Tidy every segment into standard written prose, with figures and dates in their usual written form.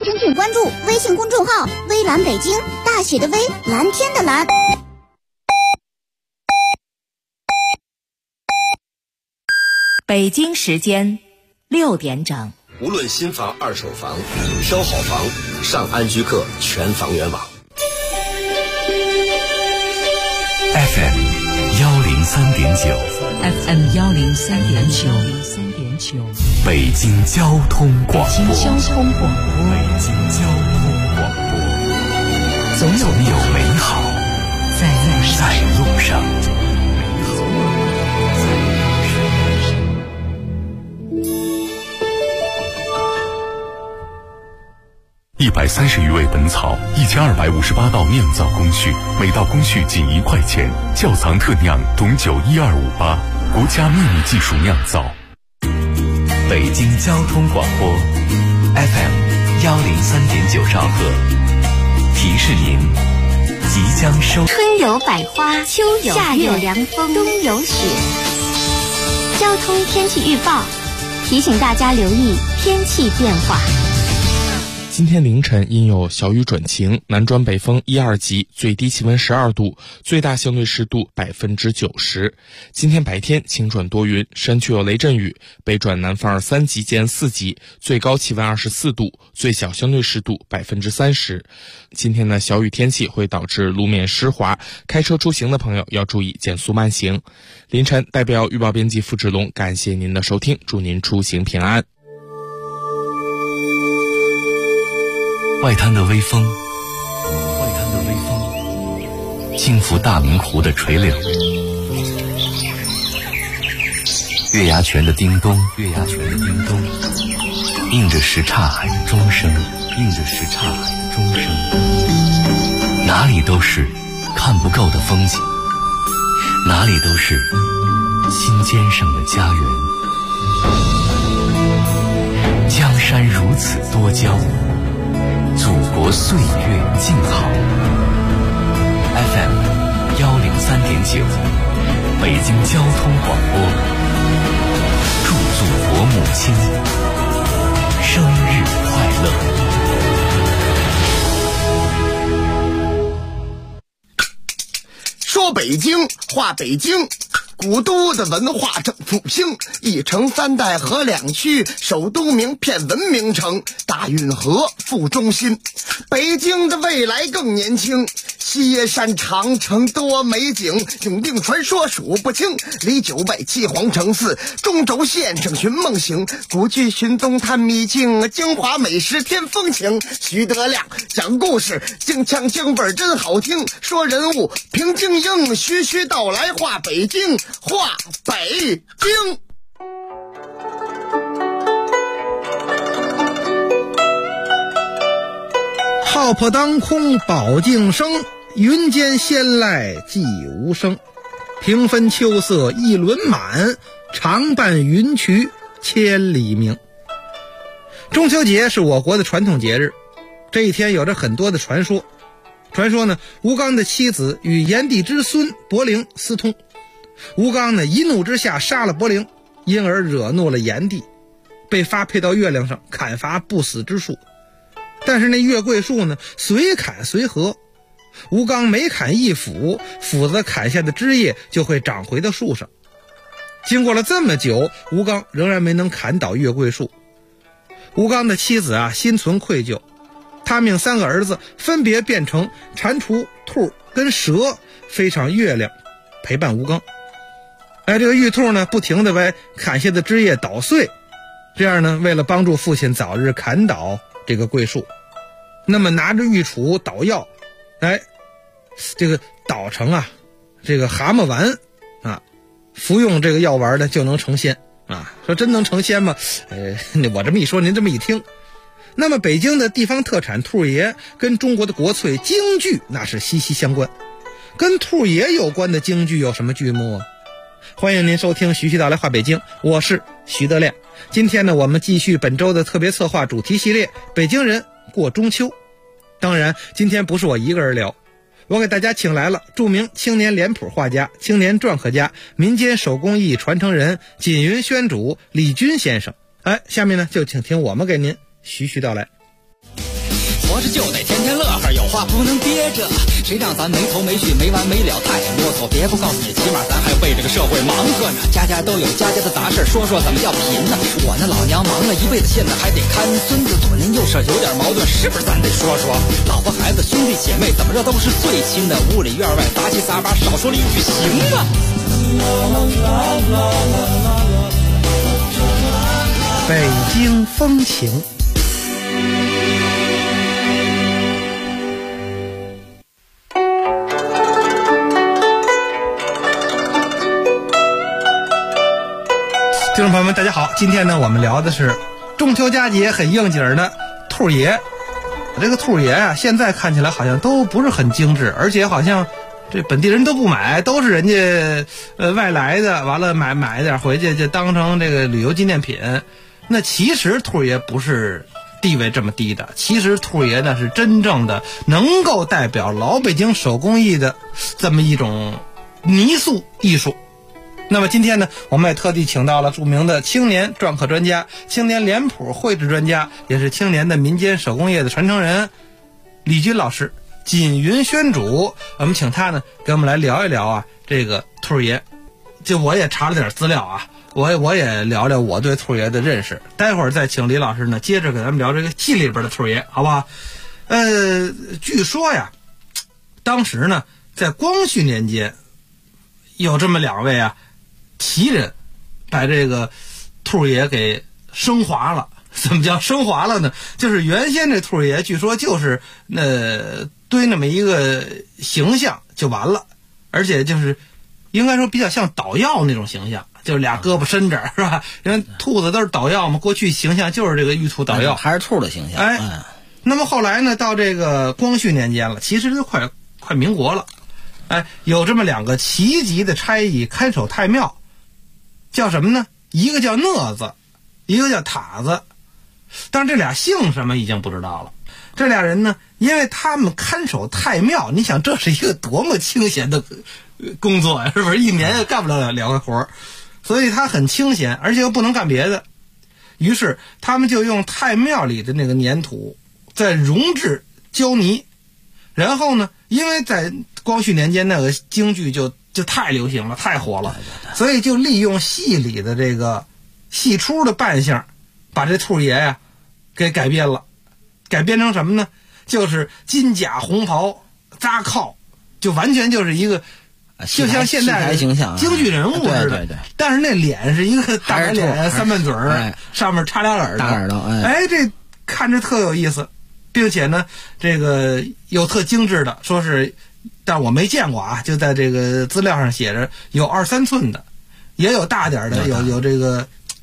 紧请关注微信公众号微蓝北京，大写的微，蓝天的蓝。 北京时间6点整。 无论新房、二手房，挑好房，上安居客全房源网。 FM 103.9，FM 103.9， 北京交通广播， 北京交通广播， 总有美好在路上。130余味本草，1258道酿造工序，每道工序仅1块钱。窖藏特酿董酒12588，国家秘密技术酿造。北京交通广播 FM 103.9兆赫，提示您即将收。 春有百花，秋有夏有凉风，冬有雪。交通天气预报提醒大家留意天气变化。 今天凌晨阴有小雨转晴，南转北风1、2级，最低气温12度，最大相对湿度90%。今天白天晴转多云，山区有雷阵雨，北转南风2、3级见4级，最高气温24度，最小相对湿度30%。今天的小雨天气会导致路面湿滑，开车出行的朋友要注意减速慢行。凌晨代表预报编辑付志龙感谢您的收听，祝您出行平安。 外滩的微风轻拂大明湖的垂柳，月牙泉的叮咚映着什刹海的钟声，哪里都是看不够的风景，哪里都是心尖上的家园。江山如此多娇，祖国岁月静好。FM 103.9，北京交通广播，祝祖国母亲生日快乐。 说北京话北京，古都的文化正复兴，一城3代和2区，首都名片文明城，大运河副中心。北京的未来更年轻，西山长城多美景，永定传说数不清，离9外7皇城4，中轴线上寻梦行，古剧寻踪探秘境，京华美食添风情。徐德亮讲故事，京腔京味真好听，说人物评京英，徐徐道来话北京，话北京。 浩破当空宝镜生，云间仙籁寂无声。平分秋色一轮满，长伴云衢千里明。中秋节是我国的传统节日，这一天有着很多的传说。传说呢，吴刚的妻子与炎帝之孙伯陵私通，吴刚呢一怒之下杀了伯陵，因而惹怒了炎帝，被发配到月亮上砍伐不死之树。但是那月桂树呢，随砍随合，吴刚每砍一斧，斧子砍下的枝叶就会长回到树上。经过了这么久，吴刚仍然没能砍倒月桂树。吴刚的妻子心存愧疚，他命3个儿子分别变成蟾蜍、兔跟蛇，飞上月亮陪伴吴刚。这个玉兔呢，不停地把砍下的枝叶捣碎，这样呢，为了帮助父亲早日砍倒这个桂树，那么拿着玉杵捣药，这个捣成这个蛤蟆丸服用这个药丸呢就能成仙说真能成仙吗？我这么一说您这么一听。那么北京的地方特产兔爷跟中国的国粹京剧那是息息相关。跟兔爷有关的京剧有什么剧目欢迎您收听徐徐道来话北京，我是徐德亮。今天呢，我们继续本周的特别策划主题系列，北京人过中秋。当然今天不是我一个人聊，我给大家请来了著名青年脸谱画家、青年篆刻家、民间手工艺传承人锦云宣主李军先生。下面呢就请听我们给您徐徐道来。 活着就得天天乐呵，有话不能憋着，谁让咱没头没绪没完没了太啰嗦，别不告诉你，起码咱还为这个社会忙活呢，家家都有家家的杂事，说说怎么叫贫呢？我那老娘忙了一辈子，现在还得看孙子，左邻右舍有点矛盾，是不是咱得说说？老婆孩子兄弟姐妹怎么着都是最亲的，屋里院外杂七杂八，少说了一句行吗？ 北京风情。听众朋友们大家好，今天呢我们聊的是中秋佳节很应景的兔爷。这个兔爷啊，现在看起来好像都不是很精致，而且好像这本地人都不买，都是人家外来的，完了买点回去就当成这个旅游纪念品。那其实兔爷不是地位这么低的，其实兔爷呢是真正的能够代表老北京手工艺的这么一种泥塑艺术。那么今天呢，我们也特地请到了著名的青年篆刻专家、青年脸谱绘制专家，也是青年的民间手工业的传承人李军老师，锦云宣主。我们请他呢给我们来聊一聊啊这个兔爷。就我也查了点资料啊，我也聊聊我对兔爷的认识。待会儿再请李老师呢接着给咱们聊这个戏里边的兔爷，好不好？据说呀，当时呢在光绪年间有这么两位啊奇人把这个兔爷给升华了。怎么叫升华了呢？就是原先这兔爷据说就是堆那么一个形象就完了，而且就是应该说比较像捣药那种形象，就是俩胳膊伸着，是吧？因为兔子都是捣药嘛，过去形象就是这个玉兔捣药， 还是兔的形象。 那么后来呢，到这个光绪年间了，其实就快民国了。有这么两个奇级的差役看守太庙，叫什么呢？一个叫讷子，一个叫塔子。但是这俩姓什么已经不知道了。这俩人呢，因为他们看守太庙，你想这是一个多么清闲的工作呀，是不是？一年也干不了两个活，所以他很清闲，而且又不能干别的。于是他们就用太庙里的那个粘土再溶制胶泥，然后呢，因为在光绪年间那个京剧就太流行了，太火了，所以就利用戏里的这个戏出的扮相，把这兔爷呀给改编了。改编成什么呢？就是金甲红袍扎靠，就完全就是一个就像现在形象京剧人物似的。 对， 但是那脸是一个大白脸三瓣嘴儿，上面插俩耳朵， 大耳朵。 这看着特有意思，并且呢这个有特精致的，说是但我没见过啊，就在这个资料上写着有2-3寸的，也有大点的，有这个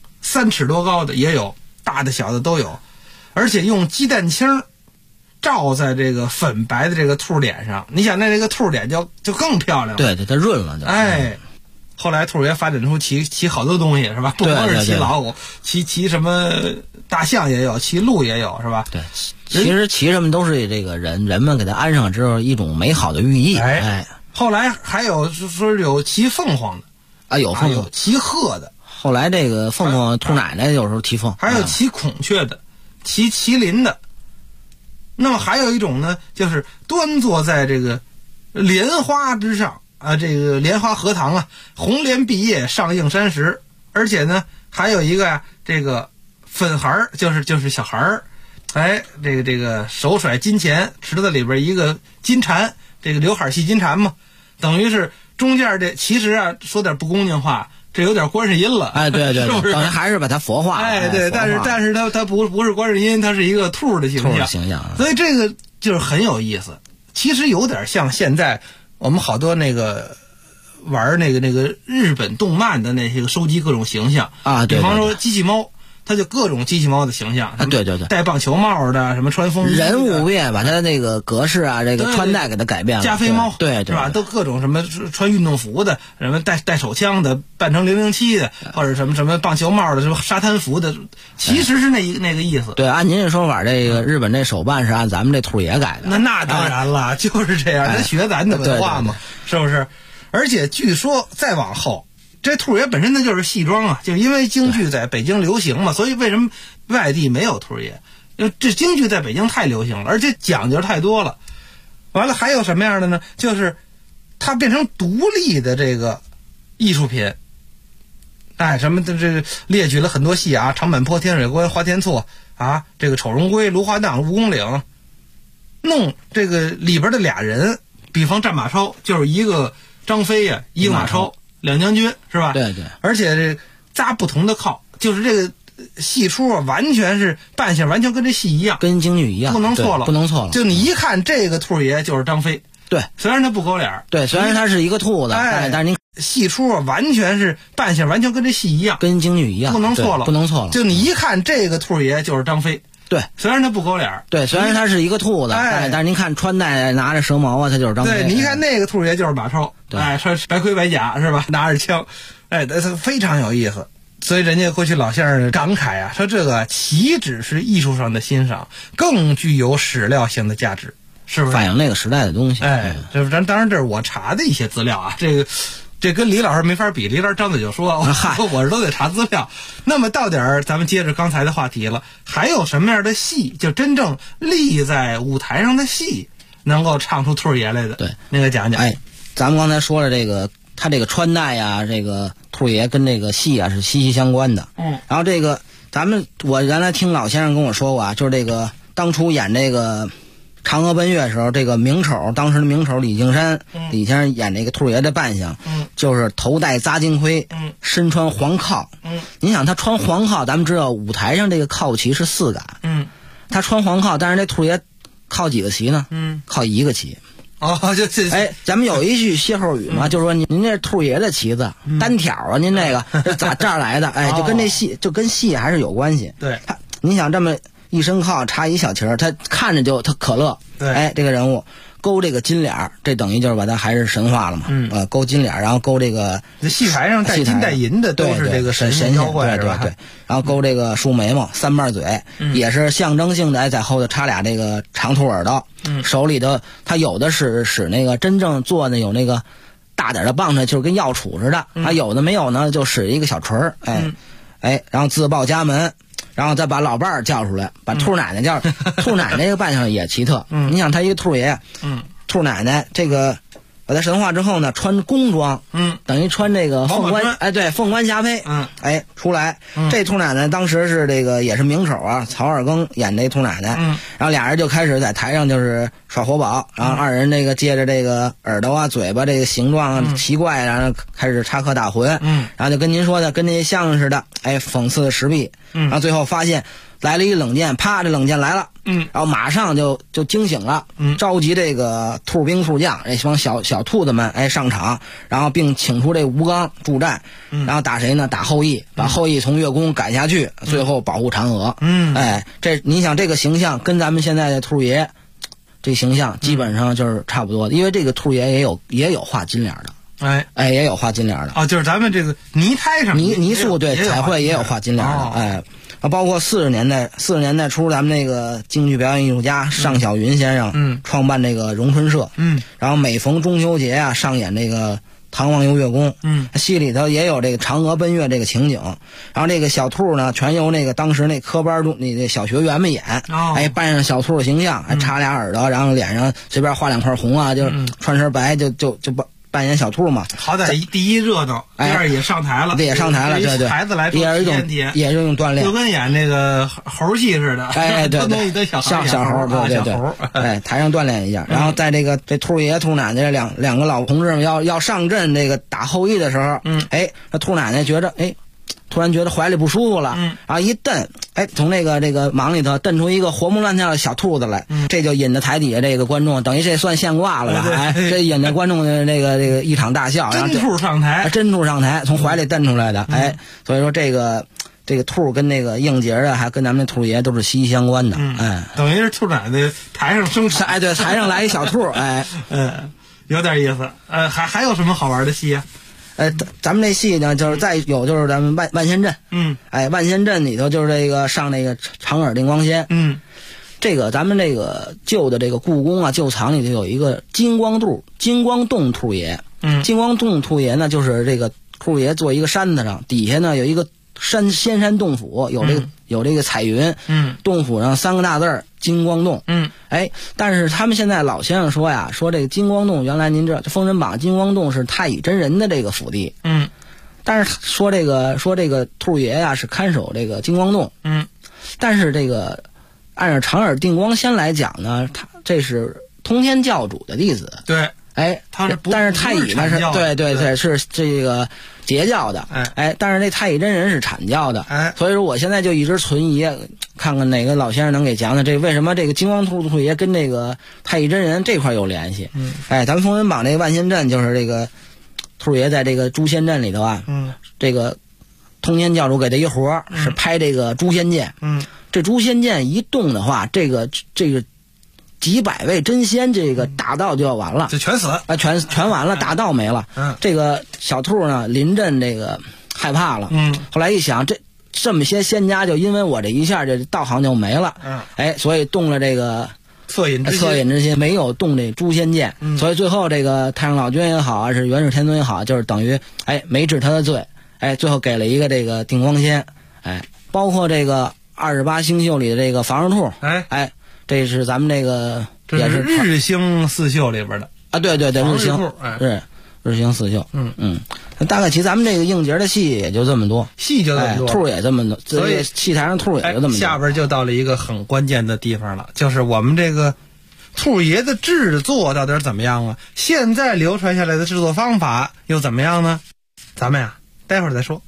3尺多高的，也有大的小的都有，而且用鸡蛋清照在这个粉白的这个兔脸上，你想那这个兔脸就更漂亮了。 对，它润了就。 后来兔爷发展出骑好多东西，是吧？不光是骑老虎，骑什么大象也有，骑鹿也有，是吧？ 对，其实骑什么都是这个人们给它安上之后一种美好的寓意。 后来还有说有骑凤凰的啊，有凤凰， 骑鹤的。 后来这个凤凰兔奶奶有时候骑凤， 还有骑孔雀的，骑麒麟的。那么还有一种呢，就是端坐在这个莲花之上啊，这个莲花荷塘啊，红莲碧叶上映山石，而且呢还有一个呀，这个粉孩儿，就是小孩儿，这个手甩金钱，池子里边一个金蝉，这个刘海戏金蝉嘛，等于是中间这其实啊说点不恭敬话，这有点观世音了。 对， 是不是？ 等于还是把它佛化了。 对，但是它不是观世音，它是一个兔的形象。所以这个就是很有意思。其实有点像现在我们好多那个玩那个日本动漫的那些个收集各种形象啊， 比方说机器猫。它就各种机器猫的形象啊，对， 戴棒球帽的，什么穿风衣的， 人物变，把它那个格式啊，这个穿戴给它改变了。 加菲猫， 对， 是吧？都各种什么穿运动服的，什么带手枪的，扮成007的，或者什么棒球帽的，什么沙滩服的，其实是那个意思。 对，按您这说法，这个日本这手办是按咱们这兔爷改的。 那当然了，就是这样，他学咱的文化嘛，是不是？而且据说再往后。这兔爷本身它就是戏装啊，就因为京剧在北京流行嘛，所以为什么外地没有兔爷？ 这京剧在北京太流行了，而且讲究太多了。完了还有什么样的呢？就是它变成独立的这个艺术品。什么的这列举了很多戏啊，长坂坡、天水关、花田错啊，这个丑荣归、芦花荡、蜈蚣岭，弄这个里边的俩人，比方战马超就是一个张飞呀，一个马超，两将军是吧？ 对对。 而且这扎不同的靠，就是这个戏出啊，完全是扮相，完全跟这戏一样， 跟京剧一样， 不能错了， 不能错了。 就你一看这个兔爷就是张飞， 对， 虽然他不狗脸， 对，虽然他是一个兔子，但是您。 戏出啊，完全是扮相，完全跟这戏一样， 跟京剧一样， 不能错了， 不能错了。 就你一看这个兔爷就是张飞， 对， 虽然他不狗脸， 对，虽然他是一个兔子，但是您看穿戴拿着蛇矛啊，他就是张飞。 对，你一看那个兔爷就是马超，穿白盔白甲是吧？拿着枪，非常有意思。所以人家过去老先生感慨啊，说这个岂止是艺术上的欣赏，更具有史料性的价值，是不是？ 反映那个时代的东西。 这当然这是我查的一些资料啊，这跟李老师没法比，李老师张嘴就说，我是都得查资料。那么到点咱们接着刚才的话题了，还有什么样的戏，就真正立在舞台上的戏，能够唱出兔爷来的？ 对， 那个讲讲。 咱们刚才说了这个，他这个穿戴呀，这个兔爷跟这个戏啊是息息相关的。然后这个我原来听老先生跟我说过啊，就是这个当初演这个嫦娥奔月的时候，这个名丑，当时的名丑李敬山，李先生演这个兔爷的扮相，就是头戴扎金盔，身穿黄靠，你想他穿黄靠，咱们知道舞台上这个靠旗是4杆，他穿黄靠，但是这兔爷靠几个旗呢？靠1个旗。咱们有一句歇后语嘛，就是说您这兔爷的旗子单挑啊，您这个这儿来的，就跟这戏就跟戏还是有关系。 对， 你想这么一身靠插一小旗儿，他看着他可乐。 对， 这个人物勾这个金脸，这等于就是把他还是神化了嘛。勾金脸，然后勾这个戏台上带金带银的都是这个神妖怪， 对。然后勾这个竖眉毛、3瓣嘴，也是象征性的，在后头插俩这个长兔耳朵。手里头他有的是使那个真正做的有那个大点的棒子，就是跟药杵似的。他有的没有呢，就使一个小锤儿。然后自报家门。然后再把老伴儿叫出来，把兔奶奶叫出来。兔奶奶这个扮相也奇特。你想他一个兔爷，兔奶奶这个把他神化之后呢，穿宫装，等于穿这个凤冠，凤冠霞帔，出来。这兔奶奶当时是这个也是名丑啊，曹二更演这兔奶奶。然后俩人就开始在台上就是耍活宝，然后二人这个借着这个耳朵啊、嘴巴这个形状奇怪，然后开始插科打诨。然后就跟您说的，跟那相声似的，讽刺时弊。然后最后发现来了一冷箭，啪，这冷箭来了。然后马上就惊醒了，召集这个兔兵兔将这帮小兔子们上场，然后并请出这吴刚助战。然后打谁呢？打后羿，把后羿从月宫赶下去，最后保护嫦娥。这你想这个形象跟咱们现在的兔爷这形象基本上就是差不多的，因为这个兔爷也有画金脸的。也有画金脸的。 就是咱们这个泥胎上泥塑对彩绘也有画金脸的。包括40年代初，咱们那个京剧表演艺术家尚小云先生，创办这个荣春社，然后每逢中秋节啊，上演这个唐王游月宫，戏里头也有这个嫦娥奔月这个情景，然后这个小兔呢，全由那个当时那科班中那小学员们演，扮上小兔的形象，还插俩耳朵，然后脸上随便画2块红啊，就穿身白，就扮演小兔嘛。 好歹第一热闹，第二也上台了， 对， 孩子来说也是一种锻炼， 就跟演那个猴戏似的。不能一堆小猴，对，台上锻炼一下。然后在这兔爷兔奶奶两个老同志们要上阵这个打后羿的时候，这兔奶奶觉着突然觉得怀里不舒服了，然后一蹬，从这个忙里头蹬出一个活蹦乱跳的小兔子来，这就引着台底下这个观众，等于这算现挂了吧？这引着观众的这个一场大笑， 真兔上台， 从怀里蹬出来的，所以说这个兔跟那个应节啊，还跟咱们的兔爷都是息息相关的， 等于是兔奶奶台上生产， 对，台上来一小兔， 有点意思，还有什么好玩的戏啊？ 咱们这戏呢，就是再有就是咱们万仙阵，万仙阵里头就是这个上那个长耳定光仙，这个咱们这个旧的这个故宫啊旧藏里头有一个金光洞兔爷，金光洞兔爷呢就是这个兔爷坐一个山子上，底下呢有一个仙山洞府有这个彩云，洞府上3个大字金光洞，但是他们现在老先生说呀，说这个金光洞原来您知道，《封神榜》金光洞是太乙真人的这个府地，但是说这个兔爷呀是看守这个金光洞，但是这个按照长耳定光仙来讲呢，他这是通天教主的弟子， 对，他是但是太乙呢是对是这个截教的，但是这太乙真人是阐教的，所以说我现在就一直存疑，看看哪个老先生能给讲讲这为什么这个金光兔爷跟这个太乙真人这块有联系。咱们封神榜这个万仙阵就是这个兔爷在这个诛仙阵里头啊，这个通天教主给他一活是拍这个诛仙剑，这诛仙剑一动的话，这个几百位真仙这个大道就要完了， 就全死啊，全完了，大道没了。这个小兔呢，临阵这个害怕了。后来一想，这么些仙家就因为我这一下，这道行就没了。所以动了这个恻隐之心，没有动这诛仙剑。所以最后这个太上老君也好，是元始天尊也好，就是等于没治他的罪。最后给了一个这个定光仙。包括这个28星宿里的这个房上兔。这是咱们这个也是日星四宿里边的啊，对，日星日星四宿，大概其实咱们这个应节的戏也就这么多，兔也这么多，所以戏台上兔也就这么多。 下边就到了一个很关键的地方了，就是我们这个兔爷的制作到底怎么样啊？现在流传下来的制作方法又怎么样呢？咱们呀，待会儿再说。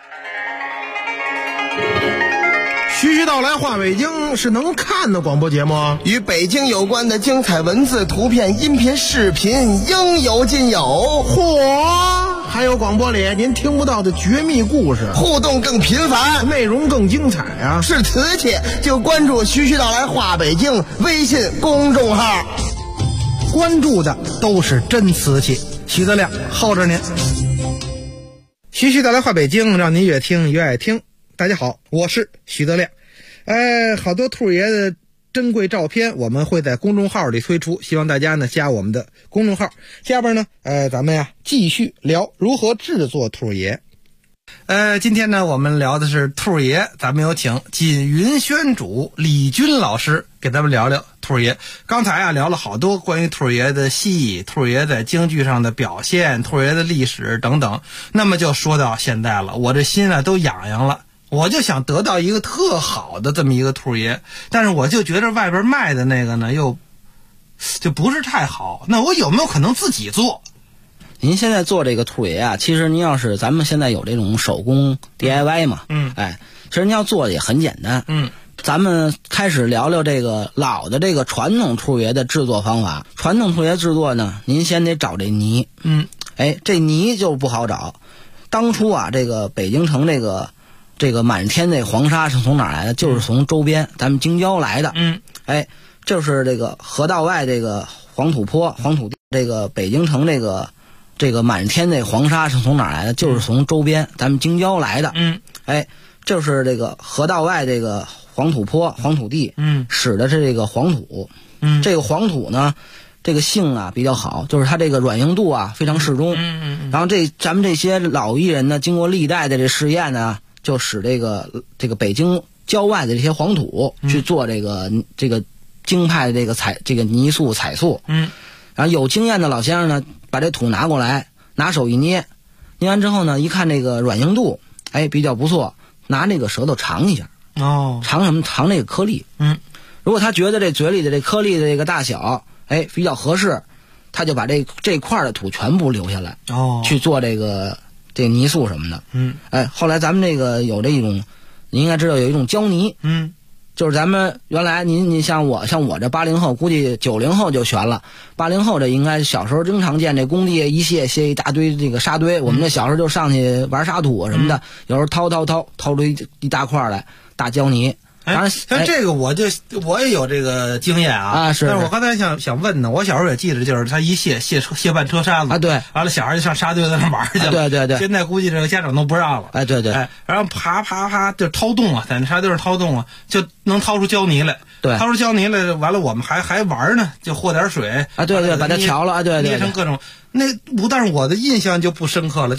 徐徐道来话北京是能看的广播节目， 与北京有关的精彩文字、图片、音频、视频应有尽有。 嚯！还有广播里您听不到的绝密故事， 互动更频繁， 内容更精彩啊！ 是瓷器就关注徐徐道来话北京微信公众号， 关注的都是真瓷器。徐德亮候着您。徐徐道来话北京，让您越听越爱听。大家好，我是徐德亮。好多兔爷的珍贵照片我们会在公众号里推出，希望大家呢加我们的公众号。下边呢咱们呀继续聊如何制作兔爷。 今天呢我们聊的是兔爷，咱们有请锦云轩主李军老师给咱们聊聊兔爷。刚才聊了好多关于兔爷的戏，兔爷在京剧上的表现，兔爷的历史等等。那么就说到现在了，我这心都痒痒了，我就想得到一个特好的这么一个兔爷，但是我就觉得外边卖的那个呢又就不是太好，那我有没有可能自己做？ 您现在做这个兔爷啊，其实您要是咱们现在有这种手工 DIY 嘛，其实您要做的也很简单，咱们开始聊聊这个老的这个传统兔爷的制作方法。传统兔爷制作呢，您先得找这泥，这泥就不好找。当初啊，这个北京城这个满天那黄沙是从哪儿来的？就是从周边咱们京郊来的。就是这个河道外这个黄土坡、黄土地，这个北京城这个满天那黄沙是从哪儿来的？就是从周边咱们京郊来的。就是这个河道外这个黄土坡、黄土地，使的是这个黄土。这个黄土呢，这个性啊比较好，就是它这个软硬度啊非常适中。然后咱们这些老艺人呢，经过历代的这试验呢，就使这个北京郊外的这些黄土去做这个京派的这个泥塑彩塑。然后有经验的老先生呢，把这土拿过来，拿手一捏，捏完之后呢，一看这个软硬度，比较不错，拿这个舌头尝一下。尝什么？尝这个颗粒。如果他觉得这嘴里的这颗粒的这个大小，比较合适，他就把这块的土全部留下来，去做这个泥塑什么的。后来咱们这个有这种，你应该知道有一种胶泥。就是咱们原来您像我这80后，估计90后就悬了。80后这应该小时候经常见这工地一卸一大堆这个沙堆，我们这小时候就上去玩沙土什么的，有时候掏出一大块来大胶泥。 像这个我也有这个经验啊， 是。 但是我刚才想问呢，我小时候也记得，就是他一卸半车沙子啊，对， 完了小孩就上沙堆在那玩去了， 对。 现在估计这个家长都不让了， 对。 然后啪就掏洞啊，在那沙堆上掏洞啊，就能掏出胶泥来， 对， 掏出胶泥来，完了我们还玩呢，就和点水啊，对，把它调了啊，对， 捏成各种。但是我的印象就不深刻了，就这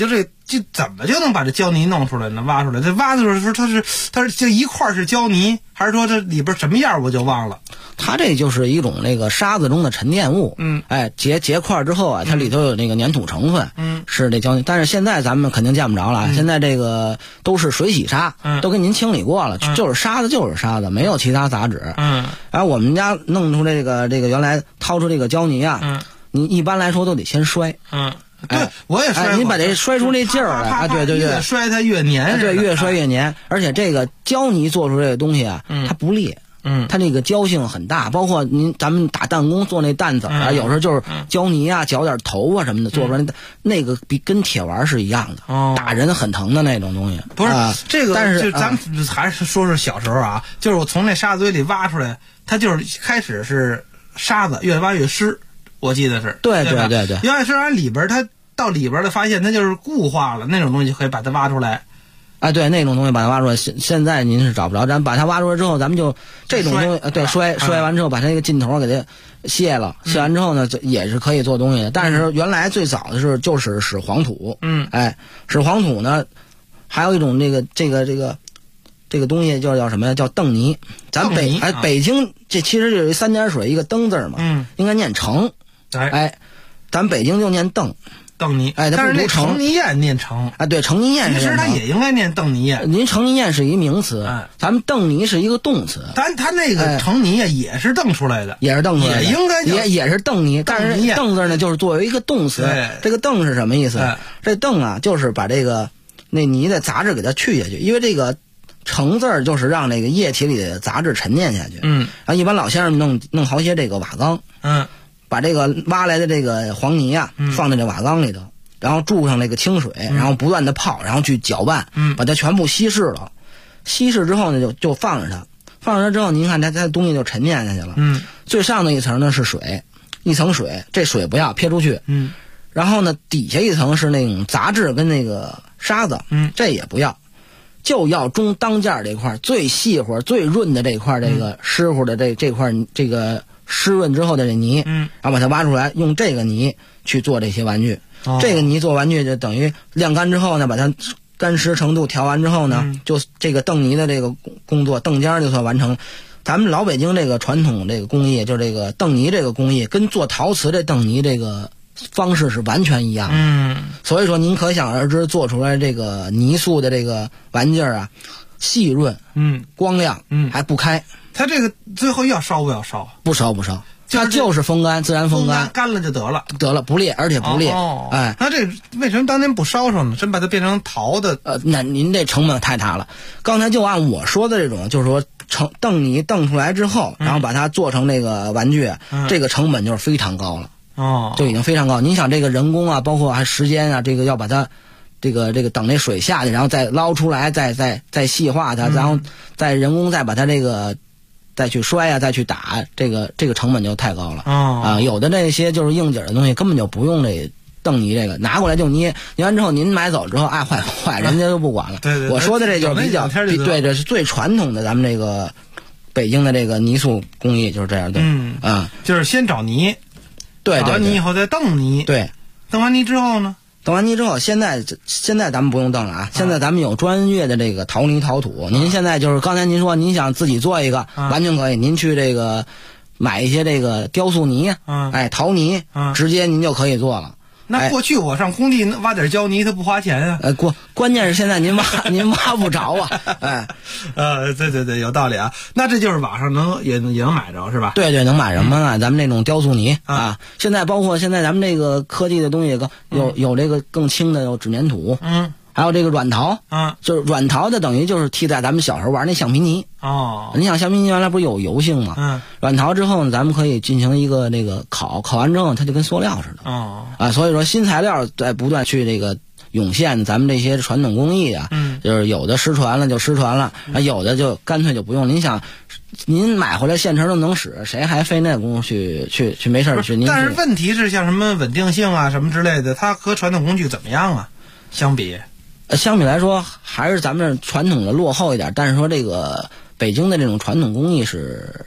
就怎么就能把这胶泥弄出来呢？挖出来，这挖的时候它是这一块是胶泥，还是说这里边什么样我就忘了？ 它这就是一种那个沙子中的沉淀物，结块之后啊，它里头有那个粘土成分，是这胶泥。但是现在咱们肯定见不着了，现在这个都是水洗沙，都给您清理过了，就是沙子就是沙子，没有其他杂质。然后我们家弄出这个原来掏出这个胶泥啊，你一般来说都得先摔， 对，我也摔过。 你把这摔出这劲儿来啊！对， 越摔它越粘， 对，越摔越粘。而且这个胶泥做出这个东西啊，它不裂，它这个胶性很大。包括咱们打弹弓做那弹子啊，有时候就是胶泥啊，搅点头啊什么的做出来，那个跟铁丸是一样的，打人很疼的那种东西。 不是这个，但是就咱们还是说小时候啊，就是我从那沙子堆里挖出来，它就是开始是沙子，越挖越湿。我记得是对， 原来是按里边，它到里边的发现它就是固化了，那种东西可以把它挖出来。 啊，对，那种东西把它挖出来，现在您是找不着。咱把它挖出来之后，咱们就这种东西，对，摔完之后，把它那个劲头给它卸了，卸完之后呢，也是可以做东西的。但是原来最早的就是使黄土，使黄土呢，还有一种这个东西叫什么呀？叫邓泥。咱北京这其实就是3点水一个登字嘛，应该念成。咱北京就念邓泥， 它不读成。 程泥砚念成啊，对，程泥砚其实它也应该念邓泥砚。 您程泥砚是一名词，咱们邓泥是一个动词。 它那个程泥砚也是邓出来的， 也是邓出来的， 也应该也是邓泥，但是邓字呢，就是作为一个动词。这个邓是什么意思？这邓啊，就是把这个那泥的杂质给它去下去，因为这个程字就是让那个液体里的杂质沉淀下去。然后一般老先生弄好些这个瓦缸，把这个挖来的这个黄泥啊，放在这瓦缸里头，然后注上那个清水，然后不断的泡，然后去搅拌，把它全部稀释了。稀释之后呢，就放着它，放着它之后，您看它的东西就沉淀下去了。最上的一层呢是水，一层水，这水不要撇出去。然后呢，底下一层是那种杂质跟那个沙子，这也不要。就要中当间这块最细活最润的这块，这个湿乎的这块这个湿润之后的这泥，然后把它挖出来，用这个泥去做这些玩具。这个泥做玩具就等于晾干之后呢，把它干湿程度调完之后呢，就这个蹬泥的这个工作，蹬尖就算完成。咱们老北京这个传统这个工艺，就这个蹬泥这个工艺，跟做陶瓷这蹬泥这个方式是完全一样的。所以说您可想而知，做出来这个泥塑的这个玩具啊，细润，光亮，还不开。 它这个最后要烧不要烧？ 不烧，它就是风干，自然风干， 干了就得了， 不裂，而且不裂。 那这为什么当年不烧烧呢？真把它变成陶的？ 那您这成本太大了。刚才就按我说的这种，就是说蹬泥蹬出来之后，然后把它做成那个玩具，这个成本就是非常高了。就已经非常高。您想这个人工啊，包括还时间啊，这个要把它这个等那水下去，然后再捞出来，再细化它，然后再人工再把它这个再去摔啊，再去打，这个成本就太高了。有的那些就是应景的东西根本就不用这蹬泥，这个拿过来就捏完之后，您买走之后爱坏不坏，人家就不管了。 对， 我说的这就是比较对，这是最传统的咱们这个北京的这个泥塑工艺就是这样的。 就是先找泥。 对， 打完泥以后再蹬泥。 对， 蹬完泥之后呢？ 蹬完泥之后，现在咱们不用蹬了啊！现在咱们有专业的这个陶泥陶土。您现在就是刚才您说您想自己做一个，完全可以。您去这个买一些这个雕塑泥，陶泥，直接您就可以做了。 那过去我上工地挖点胶泥，它不花钱啊。 关键是现在您挖不着啊。 对，有道理啊。那这就是网上也能买着是吧？ 对，能买什么呢？咱们这种雕塑泥啊，现在包括现在咱们这个科技的东西有这个更轻的，有纸粘土，还有这个软陶，就是软陶的等于就是替代咱们小时候玩那橡皮泥。你想橡皮泥原来不是有油性吗？软陶之后呢，咱们可以进行一个那个烤完之后，它就跟塑料似的。所以说新材料在不断去这个涌现，咱们这些传统工艺啊，就是有的失传了就失传了，有的就干脆就不用。您想，您买回来现成都能使，谁还费那功夫去没事去？ 但是问题是像什么稳定性啊什么之类的，它和传统工具怎么样啊？相比来说，还是咱们传统的落后一点。但是说这个北京的这种传统工艺是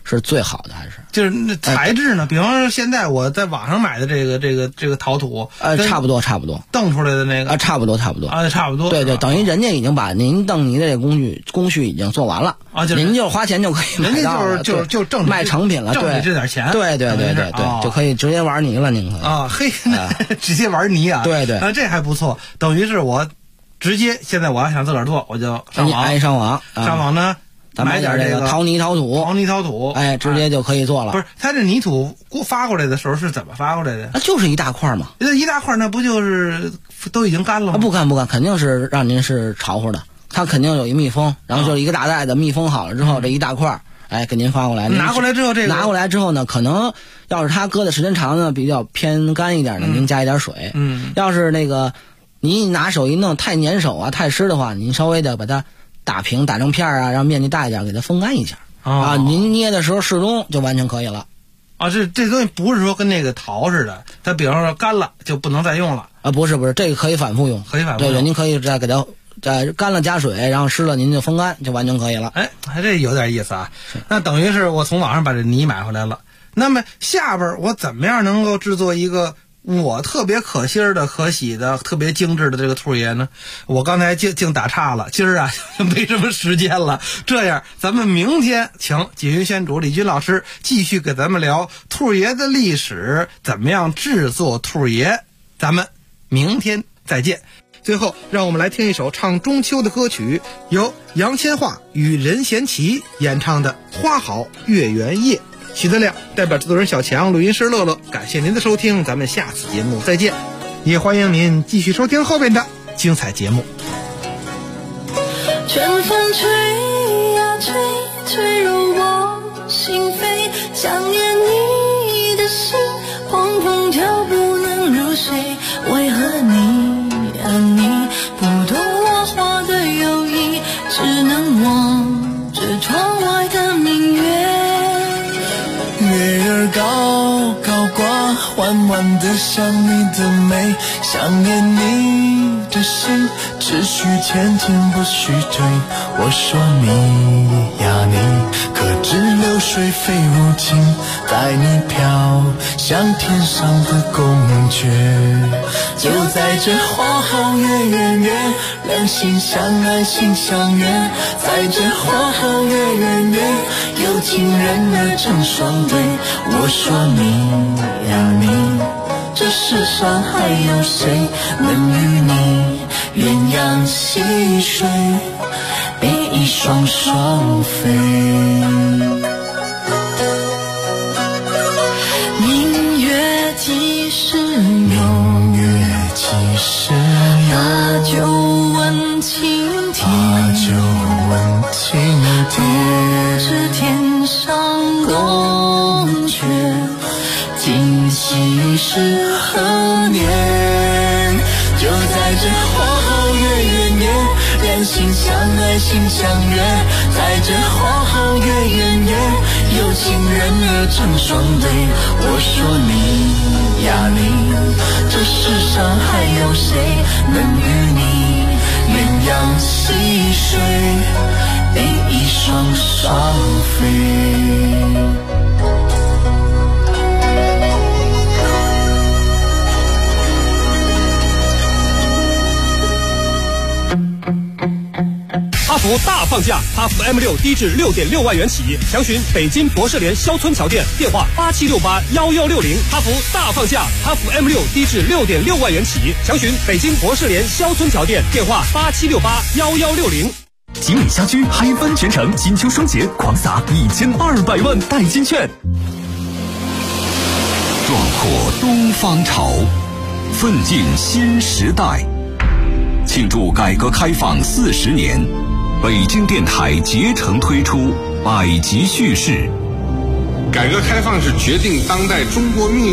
是最好的，还是就是那材质呢？比方说现在我在网上买的这个陶土， 差不多， 蹬出来的那个差不多差不多。 对，等于人家已经把您蹬泥的这工序已经做完了啊， 您就花钱就可以买到了， 就挣卖成品了， 挣你这点钱， 对，就可以直接玩泥了，您可以啊，直接玩泥啊， 对， 这还不错，等于是我直接现在我要想自个儿做，我就上网呢。 咱买点这个陶泥陶土，直接就可以做了。 不是，他这泥土发过来的时候是怎么发过来的？ 就是一大块嘛。 这一大块那不就是都已经干了吗？ 不干，肯定是让您是潮乎的。它肯定有一密封，然后就是一个大袋子密封好了之后，这一大块，给您发过来。 拿过来之后， 拿过来之后呢，可能要是它搁的时间长呢，比较偏干一点呢，您加一点水。要是那个您拿手一弄太粘手啊、太湿的话，您稍微的把它打平打成片啊，让面积大一点，给它风干一下您捏的时候适中就完全可以了这东西不是说跟那个陶似的，它比方说干了就不能再用了不是，这个可以反复用，对，您可以再给它干了加水，然后湿了您就风干就完全可以了。 还这有点意思啊。那等于是我从网上把这泥买回来了，那么下边我怎么样能够制作一个我特别可心的、可喜的、特别精致的这个兔爷呢？我刚才净打岔了，今儿啊没什么时间了。这样，咱们明天请锦云轩主李军老师继续给咱们聊兔爷的历史，怎么样制作兔爷。咱们明天再见。最后，让我们来听一首唱中秋的歌曲，由杨千嬅与任贤齐演唱的《花好月圆夜》。许德亮代表制作人小强、录音师乐乐，感谢您的收听，咱们下次节目再见，也欢迎您继续收听后边的精彩节目。 春风吹呀吹，吹入我心扉，想念你的心砰砰跳不能入睡，为何你你不懂我话的友谊，只能望着窗外的明月，月儿高高挂，缓缓地想你的美，想念你的心，只许前进不许退。我说你呀你，可知流水非无情，带你飘向天上的宫阙。就在这花好月圆夜，两心相爱心相悦，在这花好月圆夜，有情人儿成双对。我说你呀你，这世上还有谁能与你鸳鸯戏水，比翼双双飞。明月几时有？把酒问青天，不知天上宫阙，今夕是何年？就在这花好月圆夜，两心相爱心相悦，在这花好月圆夜，有情人儿成双对。我说你呀你，这世上还有谁能与你鸳鸯戏水，比翼双双飞。 哈弗大放价，哈弗 M6 低至 6.6 万元起，详询北京博士联肖村桥店，电话87681160。哈弗大放价，哈弗 M6 低至 6.6 万元起，详询北京博士联肖村桥店，电话87681160。 锦里家居嗨翻全城，金秋双节狂撒1200万代金券。 壮阔东方潮，奋进新时代。庆祝改革开放40年，北京电台竭诚推出百集叙事。 改革开放是决定当代中国命运